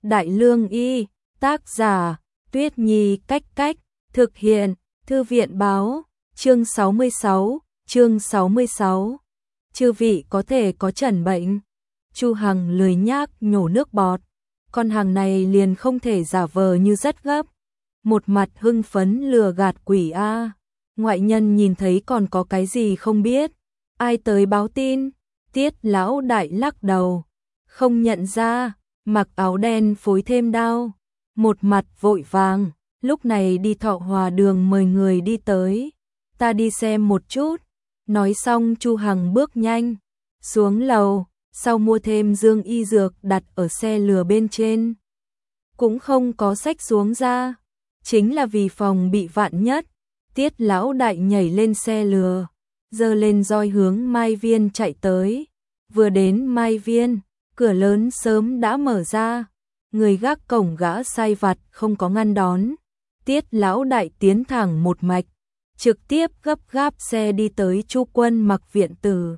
Đại Lương Y, tác giả, Tuyết Nhi Cách Cách, thực hiện, Thư viện báo, chương 66. Chư vị có thể có trần bệnh. Chu Hằng lười nhác nhổ nước bọt, con hàng này liền không thể giả vờ như rất gấp. Một mặt hưng phấn lừa gạt quỷ a. Ngoại nhân nhìn thấy còn có cái gì không biết. Ai tới báo tin? Tiết lão đại lắc đầu, không nhận ra, mặc áo đen phối thêm đao, một mặt vội vàng, lúc này đi Thọ Hòa đường mời người đi tới. Ta đi xem một chút. Nói xong Chu Hằng bước nhanh xuống lầu, sau mua thêm dương y dược đặt ở xe lừa bên trên. Cũng không có xách xuống ra, chính là vì phòng bị vạn nhất. Tiết lão đại nhảy lên xe lừa, giơ lên roi hướng Mai Viên chạy tới. Vừa đến Mai Viên, cửa lớn sớm đã mở ra, người gác cổng gã sai vặt không có ngăn đón. Tiết lão đại tiến thẳng một mạch, trực tiếp gấp gáp xe đi tới Chu Quân Mặc viện tử.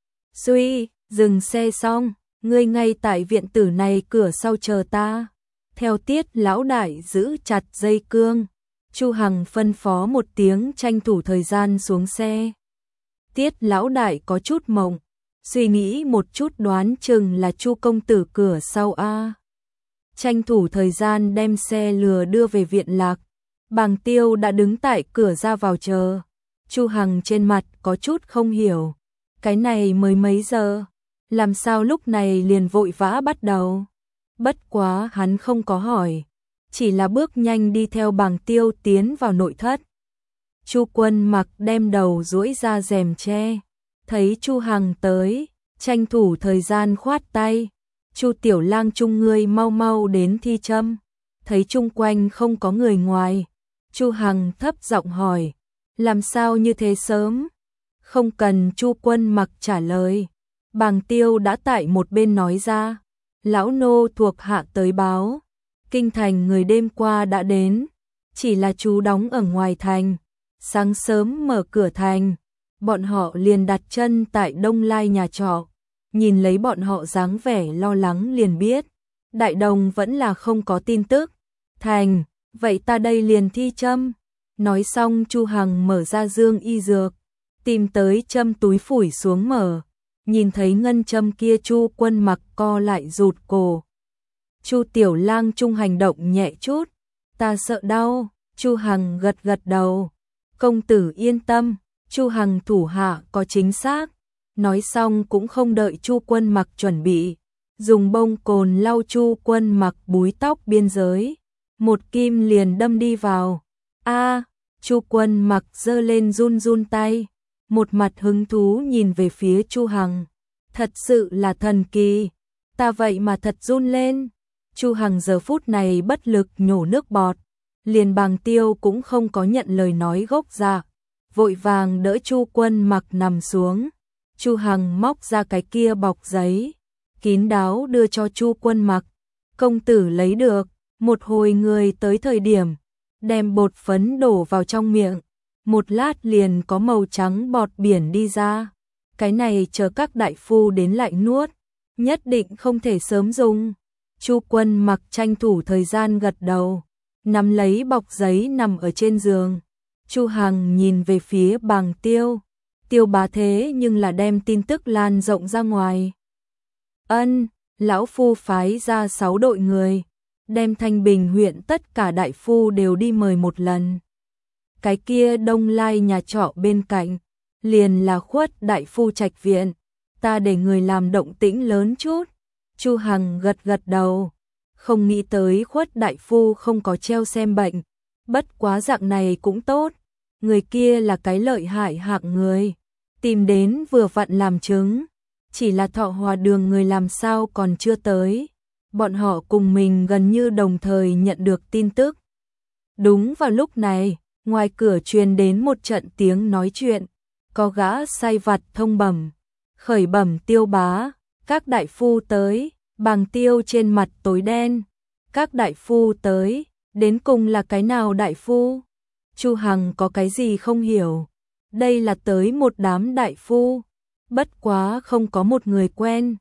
Duy, dừng xe xong, ngươi ngay tại viện tử này cửa sau chờ ta. Theo Tiết lão đại giữ chặt dây cương, Chu Hằng phân phó một tiếng tranh thủ thời gian xuống xe. Tiết lão đại có chút mộng, suy nghĩ một chút đoán chừng là Chu công tử cửa sau a. Tranh thủ thời gian đem xe lừa đưa về viện lạc. Bàng Tiêu đã đứng tại cửa ra vào chờ. Chu Hằng trên mặt có chút không hiểu, cái này mới mấy giờ, làm sao lúc này liền vội vã bắt đầu. Bất quá hắn không có hỏi, chỉ là bước nhanh đi theo Bàng Tiêu tiến vào nội thất. Chu Quân Mặc đem đầu duỗi ra rèm tre, thấy Chu Hằng tới, tranh thủ thời gian khoát tay. Chu tiểu lang chung ngươi mau mau đến thi châm. Thấy chung quanh không có người ngoài, Chu Hằng thấp giọng hỏi, làm sao như thế sớm? Không cần Chu Quân Mặc trả lời, Bàng Tiêu đã tại một bên nói ra, lão nô thuộc hạ tới báo, kinh thành người đêm qua đã đến, chỉ là chú đóng ở ngoài thành, sáng sớm mở cửa thành, bọn họ liền đặt chân tại Đông Lai nhà trọ, nhìn lấy bọn họ dáng vẻ lo lắng liền biết, Đại Đồng vẫn là không có tin tức. Thành, vậy ta đây liền thi châm. Nói xong Chu Hằng mở ra dương y dược, tìm tới châm túi phủi xuống mở, nhìn thấy ngân châm kia Chu Quân Mặc co lại rụt cổ. Chu tiểu lang chung hành động nhẹ chút, ta sợ đau. Chu Hằng gật gật đầu, công tử yên tâm, Chu Hằng thủ hạ có chính xác. Nói xong cũng không đợi Chu Quân Mặc chuẩn bị, dùng bông cồn lau Chu Quân Mặc búi tóc biên giới, một kim liền đâm đi vào. A, Chu Quân Mặc giơ lên run run tay, một mặt hứng thú nhìn về phía Chu Hằng. Thật sự là thần kỳ, ta vậy mà thật run lên. Chu Hằng giờ phút này bất lực nhổ nước bọt, liền Bàng Tiêu cũng không có nhận lời nói gốc dạ, vội vàng đỡ Chu Quân Mặc nằm xuống. Chu Hằng móc ra cái kia bọc giấy, kín đáo đưa cho Chu Quân Mặc. Công tử lấy được. Một hồi người tới thời điểm, đem bột phấn đổ vào trong miệng, một lát liền có màu trắng bọt biển đi ra. Cái này chờ các đại phu đến lại nuốt, nhất định không thể sớm dùng. Chu Quân Mặc tranh thủ thời gian gật đầu, nắm lấy bọc giấy nằm ở trên giường. Chu Hằng nhìn về phía Bàng Tiêu, Tiêu bá thế nhưng là đem tin tức lan rộng ra ngoài. Ân, lão phu phái ra 6 đội người, đem Thanh Bình huyện tất cả đại phu đều đi mời một lần. Cái kia Đông Lai nhà trọ bên cạnh, liền là Khuất đại phu trạch viện, ta để người làm động tĩnh lớn chút. Chu Hằng gật gật đầu, không nghĩ tới Khuất đại phu không có treo xem bệnh, bất quá dạng này cũng tốt, người kia là cái lợi hại hạng người, tìm đến vừa vặn làm chứng, chỉ là Thọ Hòa đường người làm sao còn chưa tới. Bọn họ cùng mình gần như đồng thời nhận được tin tức. Đúng vào lúc này, ngoài cửa truyền đến một trận tiếng nói chuyện, có gã sai vặt thông bẩm, khởi bẩm Tiêu bá, các đại phu tới. Bàng Tiêu trên mặt tối đen, các đại phu tới, đến cùng là cái nào đại phu? Chu Hằng có cái gì không hiểu, đây là tới một đám đại phu, bất quá không có một người quen.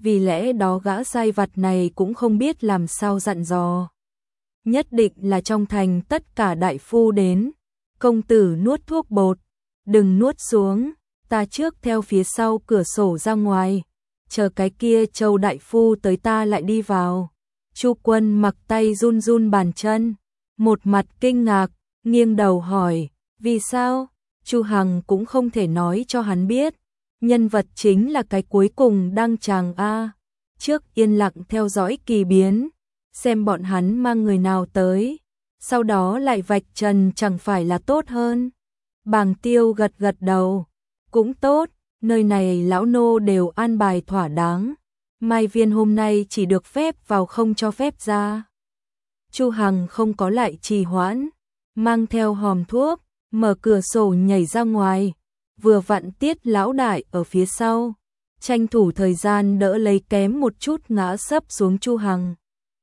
vì lẽ đó gã sai vặt này cũng không biết làm sao dặn dò. Nhất định là trong thành tất cả đại phu đến, công tử nuốt thuốc bột, đừng nuốt xuống, ta trước theo phía sau cửa sổ ra ngoài, chờ cái kia Châu đại phu tới ta lại đi vào. Chu Quân Mặc tay run run bàn chân, một mặt kinh ngạc, nghiêng đầu hỏi, vì sao? Chu Hằng cũng không thể nói cho hắn biết, nhân vật chính là cái cuối cùng đăng tràng a. Trước yên lặng theo dõi kỳ biến, xem bọn hắn mang người nào tới, sau đó lại vạch trần chẳng phải là tốt hơn. Bàng Tiêu gật gật đầu, cũng tốt, nơi này lão nô đều an bài thỏa đáng. Mai Viên hôm nay chỉ được phép vào không cho phép ra. Chu Hằng không có lại trì hoãn, mang theo hòm thuốc, mở cửa sổ nhảy ra ngoài, vừa vặn Tiết lão đại ở phía sau, tranh thủ thời gian đỡ lấy kém một chút ngã sấp xuống Chu Hằng.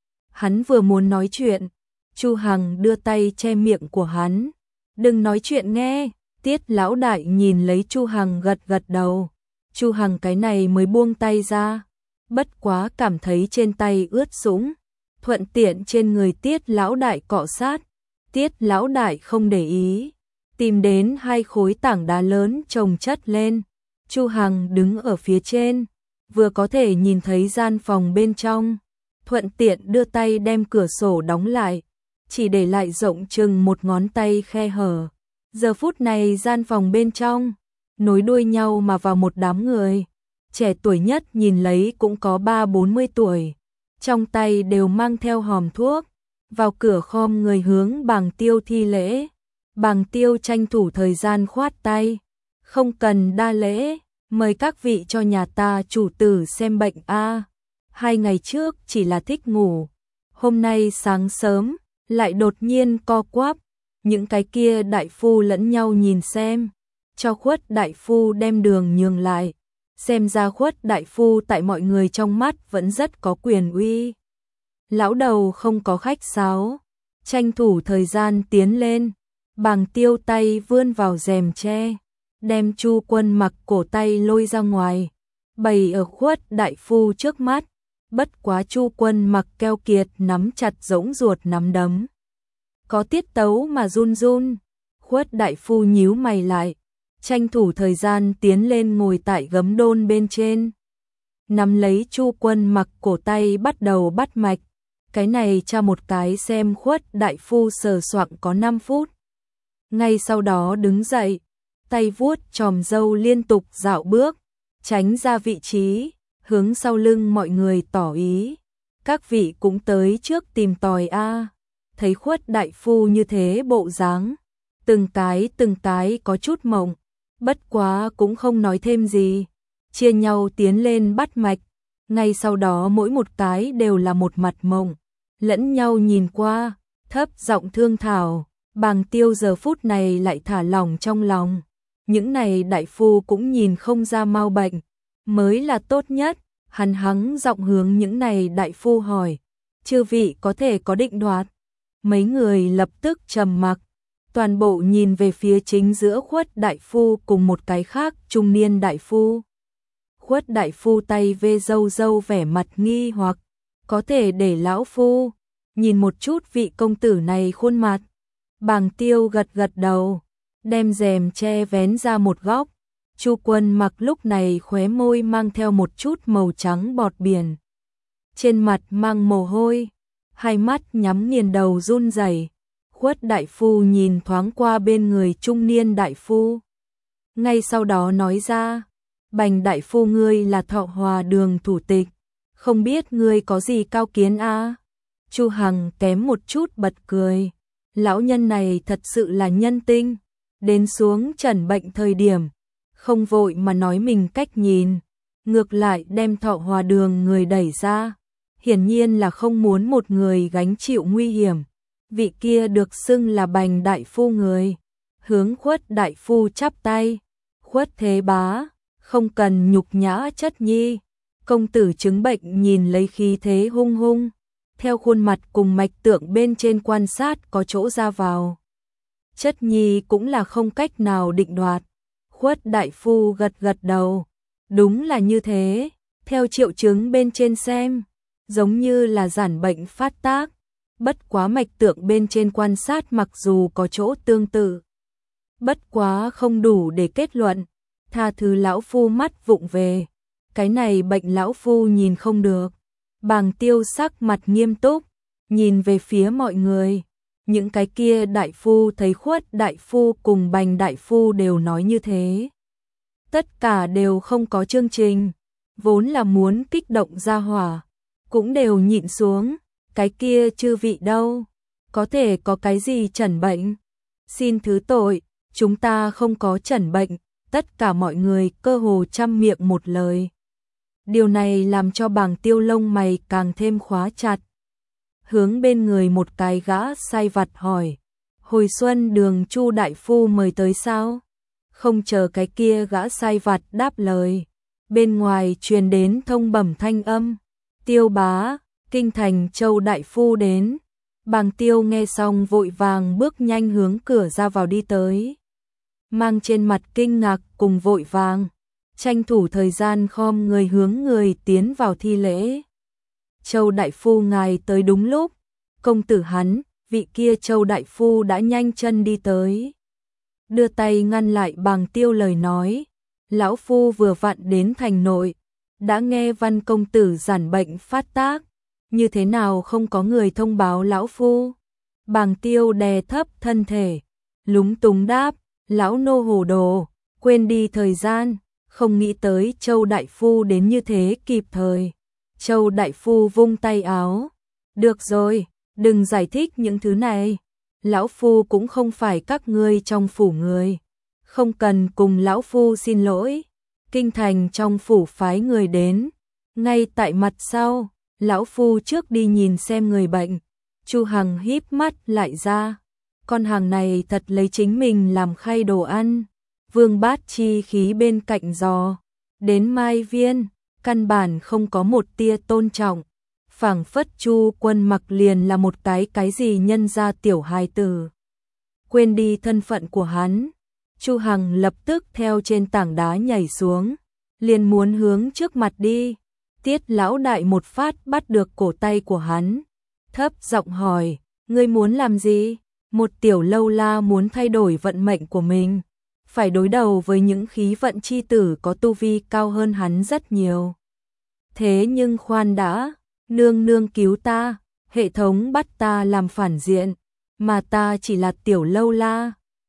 Hắn vừa muốn nói chuyện, Chu Hằng đưa tay che miệng của hắn, đừng nói chuyện nghe. Tiết lão đại nhìn lấy Chu Hằng gật gật đầu, Chu Hằng cái này mới buông tay ra, bất quá cảm thấy trên tay ướt sũng, thuận tiện trên người Tiết lão đại cọ sát. Tiết lão đại không để ý, tìm đến hai khối tảng đá lớn chồng chất lên. Chu Hằng đứng ở phía trên, vừa có thể nhìn thấy gian phòng bên trong, thuận tiện đưa tay đem cửa sổ đóng lại, chỉ để lại rộng chừng một ngón tay khe hở. Giờ phút này gian phòng bên trong, nối đuôi nhau mà vào một đám người, trẻ tuổi nhất nhìn lấy cũng có 30-40 tuổi, trong tay đều mang theo hòm thuốc, vào cửa khom người hướng Bàng Tiêu thi lễ. Bàng Tiêu tranh thủ thời gian khoát tay, không cần đa lễ, mời các vị cho nhà ta chủ tử xem bệnh a. 2 ngày trước chỉ là thích ngủ, hôm nay sáng sớm lại đột nhiên co quắp. Những cái kia đại phu lẫn nhau nhìn xem, cho Khuất đại phu đem đường nhường lại, xem ra Khuất đại phu tại mọi người trong mắt vẫn rất có quyền uy. Lão đầu không có khách sáo, tranh thủ thời gian tiến lên, Bàng Tiêu tay vươn vào rèm tre, đem Chu Quân Mặc cổ tay lôi ra ngoài, bày ở Khuất đại phu trước mắt, bất quá Chu Quân Mặc keo kiệt nắm chặt rỗng ruột nắm đấm. Có tiết tấu mà run run. Khuất đại phu nhíu mày lại, tranh thủ thời gian tiến lên ngồi tại gấm đôn bên trên, nắm lấy Chu Quân Mặc cổ tay bắt đầu bắt mạch. Cái này tra một cái xem Khuất đại phu sờ soạng có 5 phút. Ngay sau đó đứng dậy, tay vuốt chòm râu liên tục dạo bước, tránh ra vị trí, hướng sau lưng mọi người tỏ ý. Các vị cũng tới trước tìm tòi a. Thấy Khuất đại phu như thế bộ dáng, từng cái có chút mộng, bất quá cũng không nói thêm gì, chia nhau tiến lên bắt mạch, ngay sau đó mỗi một cái đều là một mặt mộng, lẫn nhau nhìn qua, thấp giọng thương thảo. Bàng Tiêu giờ phút này lại thả lỏng trong lòng, những này đại phu cũng nhìn không ra mau bệnh, mới là tốt nhất. Hắn hắng giọng hướng những này đại phu hỏi, chư vị có thể có định đoạt? Mấy người lập tức trầm mặc, toàn bộ nhìn về phía chính giữa Khuất đại phu cùng một cái khác trung niên đại phu. Khuất đại phu tay vê râu vẻ mặt nghi hoặc, có thể để lão phu nhìn một chút vị công tử này khuôn mặt. Bàng Tiêu gật gật đầu, đem rèm che vén ra một góc. Chu Quân Mặc lúc này khóe môi mang theo một chút màu trắng bọt biển, trên mặt mang mồ hôi, hai mắt nhắm nghiền đầu run rẩy. Khuất đại phu nhìn thoáng qua bên người trung niên đại phu, ngay sau đó nói ra, Bành đại phu ngươi là Thọ Hòa đường thủ tịch, không biết ngươi có gì cao kiến a? Chu Hằng kém một chút bật cười, lão nhân này thật sự là nhân tinh, đến xuống trần bệnh thời điểm, không vội mà nói mình cách nhìn, ngược lại đem Thọ Hòa đường người đẩy ra, hiển nhiên là không muốn một người gánh chịu nguy hiểm. Vị kia được xưng là Bành đại phu người, hướng Khuất đại phu chắp tay, Khuất thế bá, không cần nhục nhã chất nhi. Công tử chứng bệnh nhìn lấy khí thế hung hung, theo khuôn mặt cùng mạch tượng bên trên quan sát có chỗ ra vào. Chất nhi cũng là không cách nào định đoạt. Khuất đại phu gật gật đầu, đúng là như thế, Theo triệu chứng bên trên xem, giống như là giản bệnh phát tác, bất quá mạch tượng bên trên quan sát mặc dù có chỗ tương tự, bất quá không đủ để kết luận, tha thứ lão phu mắt vụng về, cái này bệnh lão phu nhìn không được. Bàng Tiêu sắc mặt nghiêm túc, nhìn về phía mọi người, những cái kia đại phu thấy Khuất đại phu cùng Bành đại phu đều nói như thế. Tất cả đều không có chương trình, vốn là muốn kích động ra hỏa, cũng đều nhịn xuống, cái kia chư vị đâu, có thể có cái gì chẩn bệnh. Xin thứ tội, chúng ta không có chẩn bệnh, tất cả mọi người cơ hồ trăm miệng một lời. Điều này làm cho Bàng Tiêu lông mày càng thêm khóa chặt. Hướng bên người một cái gã sai vặt hỏi, hồi xuân đường Chu đại phu mời tới sao? Không chờ cái kia gã sai vặt đáp lời, bên ngoài truyền đến thông bẩm thanh âm, Tiêu bá, kinh thành Châu đại phu đến. Bàng Tiêu nghe xong vội vàng bước nhanh hướng cửa ra vào đi tới, mang trên mặt kinh ngạc cùng vội vàng, tranh thủ thời gian khom người hướng người tiến vào thi lễ. Châu đại phu ngài tới đúng lúc, công tử hắn, vị kia Châu đại phu đã nhanh chân đi tới, đưa tay ngăn lại Bàng Tiêu lời nói, lão phu vừa vặn đến thành nội, đã nghe Văn công tử giản bệnh phát tác, như thế nào không có người thông báo lão phu? Bàng Tiêu đè thấp thân thể, lúng túng đáp, lão nô hồ đồ, quên đi thời gian, không nghĩ tới Châu đại phu đến như thế kịp thời. Châu đại phu vung tay áo, được rồi, đừng giải thích những thứ này, lão phu cũng không phải các ngươi trong phủ người, không cần cùng lão phu xin lỗi, kinh thành trong phủ phái người đến, ngay tại mặt sau, lão phu trước đi nhìn xem người bệnh. Chu Hằng híp mắt lại ra, con hàng này thật lấy chính mình làm khay đồ ăn. Vương Bát chi khí bên cạnh giò, đến Mai Viên, căn bản không có một tia tôn trọng, phảng phất Chu Quân Mặc liền là một cái gì nhân gia tiểu hài tử. Quên đi thân phận của hắn, Chu Hằng lập tức theo trên tảng đá nhảy xuống, liền muốn hướng trước mặt đi. Tiết lão đại một phát bắt được cổ tay của hắn, thấp giọng hỏi, ngươi muốn làm gì? Một tiểu lâu la muốn thay đổi vận mệnh của mình, phải đối đầu với những khí vận chi tử có tu vi cao hơn hắn rất nhiều. Thế nhưng khoan đã, nương nương cứu ta, hệ thống bắt ta làm phản diện, mà ta chỉ là tiểu lâu la,